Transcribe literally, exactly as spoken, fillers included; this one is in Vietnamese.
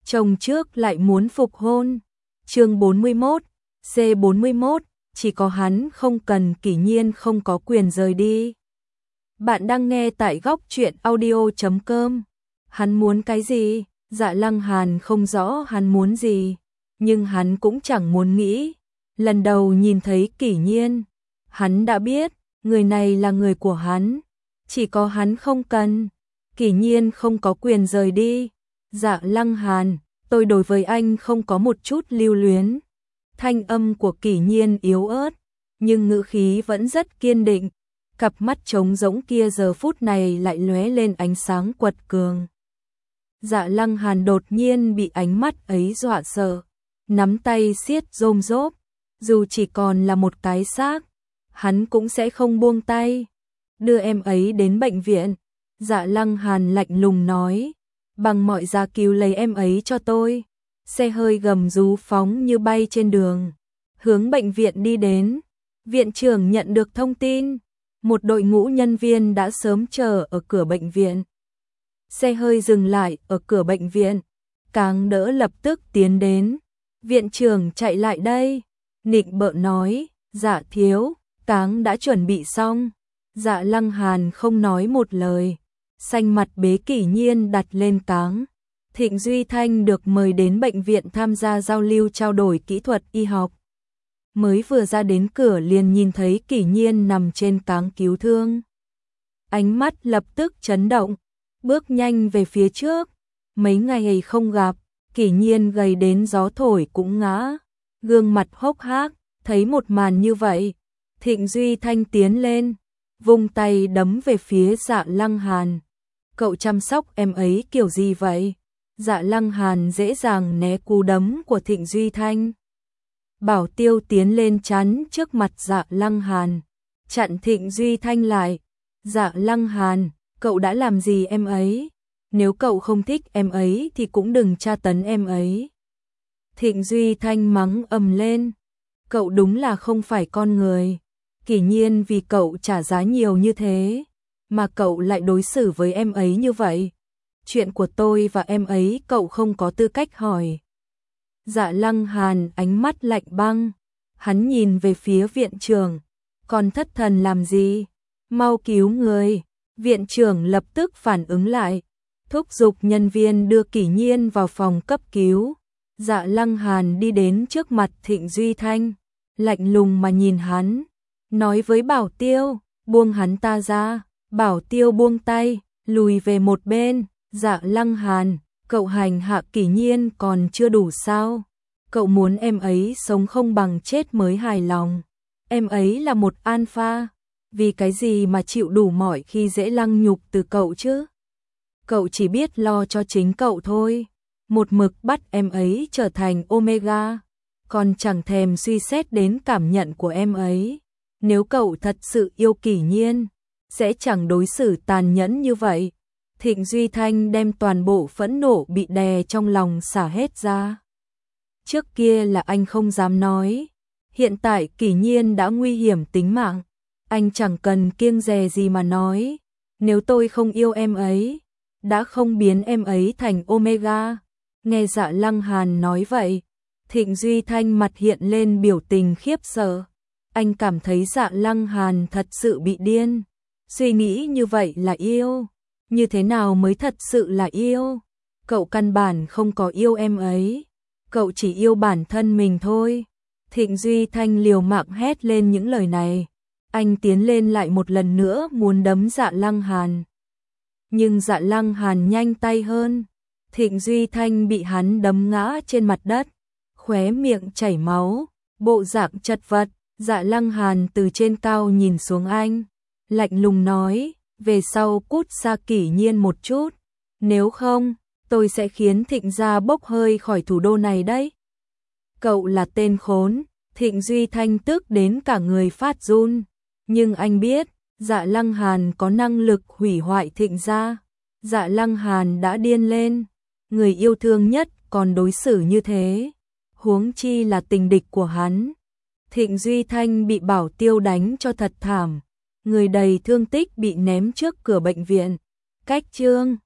chồng trước lại muốn phục hôn. Chương bốn mươi mốt, C bốn mươi mốt, chỉ có hắn không cần, Kỷ Nhiên không có quyền rời đi. Bạn đang nghe tại góc truyện audio chấm com. Hắn muốn cái gì? Dạ Lăng Hàn không rõ hắn muốn gì, nhưng hắn cũng chẳng muốn nghĩ. Lần đầu nhìn thấy Kỷ Nhiên, hắn đã biết, người này là người của hắn, chỉ có hắn không cần. Kỷ Nhiên không có quyền rời đi. Dạ Lăng Hàn, tôi đối với anh không có một chút lưu luyến. Thanh âm của Kỷ Nhiên yếu ớt, nhưng ngữ khí vẫn rất kiên định. Cặp mắt trống rỗng kia giờ phút này lại lóe lên ánh sáng quật cường. Dạ Lăng Hàn đột nhiên bị ánh mắt ấy dọa sợ, nắm tay siết rôm rốp, dù chỉ còn là một cái xác, hắn cũng sẽ không buông tay. Đưa em ấy đến bệnh viện. Dạ Lăng Hàn lạnh lùng nói, bằng mọi giá cứu lấy em ấy cho tôi. Xe hơi gầm rú phóng như bay trên đường, hướng bệnh viện đi đến. Viện trưởng nhận được thông tin, một đội ngũ nhân viên đã sớm chờ ở cửa bệnh viện. Xe hơi dừng lại ở cửa bệnh viện, Cáng Đỡ lập tức tiến đến. Viện trưởng chạy lại đây, nịnh bợ nói, dạ thiếu, Cáng đã chuẩn bị xong. Dạ Lăng Hàn không nói một lời, xanh mặt bế Kỷ Nhiên đặt lên Cáng. Thịnh Duy Thanh được mời đến bệnh viện tham gia giao lưu trao đổi kỹ thuật y học. Mới vừa ra đến cửa liền nhìn thấy Kỷ Nhiên nằm trên cáng cứu thương. Ánh mắt lập tức chấn động, bước nhanh về phía trước. Mấy ngày không gặp, Kỷ Nhiên gầy đến gió thổi cũng ngã, gương mặt hốc hác. Thấy một màn như vậy, Thịnh Duy Thanh tiến lên, vung tay đấm về phía Dạ Lăng Hàn. Cậu chăm sóc em ấy kiểu gì vậy? Dạ Lăng Hàn dễ dàng né cú đấm của Thịnh Duy Thanh. Bảo Tiêu tiến lên chắn trước mặt Dạ Lăng Hàn, chặn Thịnh Duy Thanh lại. Dạ Lăng Hàn, cậu đã làm gì em ấy? Nếu cậu không thích em ấy thì cũng đừng tra tấn em ấy. Thịnh Duy Thanh mắng ầm lên, cậu đúng là không phải con người. Kỷ Nhiên vì cậu trả giá nhiều như thế, mà cậu lại đối xử với em ấy như vậy. Chuyện của tôi và em ấy cậu không có tư cách hỏi. Dạ Lăng Hàn ánh mắt lạnh băng, hắn nhìn về phía viện trưởng, còn thất thần làm gì? Mau cứu người. Viện trưởng lập tức phản ứng lại, thúc giục nhân viên đưa Kỷ Nhiên vào phòng cấp cứu. Dạ Lăng Hàn đi đến trước mặt Thịnh Duy Thanh, lạnh lùng mà nhìn hắn, nói với Bảo Tiêu, buông hắn ta ra. Bảo Tiêu buông tay, lùi về một bên. Dạ Lăng Hàn, cậu hành hạ Kỷ Nhiên còn chưa đủ sao? Cậu muốn em ấy sống không bằng chết mới hài lòng. Em ấy là một alpha, vì cái gì mà chịu đủ mọi khi dễ lăng nhục từ cậu chứ? Cậu chỉ biết lo cho chính cậu thôi, một mực bắt em ấy trở thành omega, còn chẳng thèm suy xét đến cảm nhận của em ấy. Nếu cậu thật sự yêu Kỷ Nhiên, sẽ chẳng đối xử tàn nhẫn như vậy. Thịnh Duy Thanh đem toàn bộ phẫn nộ bị đè trong lòng xả hết ra. Trước kia là anh không dám nói, hiện tại Kỷ Nhiên đã nguy hiểm tính mạng, anh chẳng cần kiêng dè gì mà nói. Nếu tôi không yêu em ấy, đã không biến em ấy thành omega. Nghe Dạ Lăng Hàn nói vậy, Thịnh Duy Thanh mặt hiện lên biểu tình khiếp sợ. Anh cảm thấy Dạ Lăng Hàn thật sự bị điên. Suy nghĩ như vậy là yêu? Như thế nào mới thật sự là yêu? Cậu căn bản không có yêu em ấy, cậu chỉ yêu bản thân mình thôi. Thịnh Duy Thanh liều mạng hét lên những lời này. Anh tiến lên lại một lần nữa muốn đấm Dạ Lăng Hàn, nhưng Dạ Lăng Hàn nhanh tay hơn. Thịnh Duy Thanh bị hắn đấm ngã trên mặt đất, khóe miệng chảy máu, bộ dạng chật vật. Dạ Lăng Hàn từ trên cao nhìn xuống anh, lạnh lùng nói, về sau cút xa Kỷ Nhiên một chút, nếu không, tôi sẽ khiến Thịnh gia bốc hơi khỏi thủ đô này đấy. Cậu là tên khốn. Thịnh Duy Thanh tức đến cả người phát run, nhưng anh biết, Dạ Lăng Hàn có năng lực hủy hoại Thịnh gia. Dạ Lăng Hàn đã điên lên, người yêu thương nhất còn đối xử như thế, huống chi là tình địch của hắn. Thịnh Duy Thanh bị Bảo Tiêu đánh cho thật thảm, người đầy thương tích bị ném trước cửa bệnh viện. Cách chương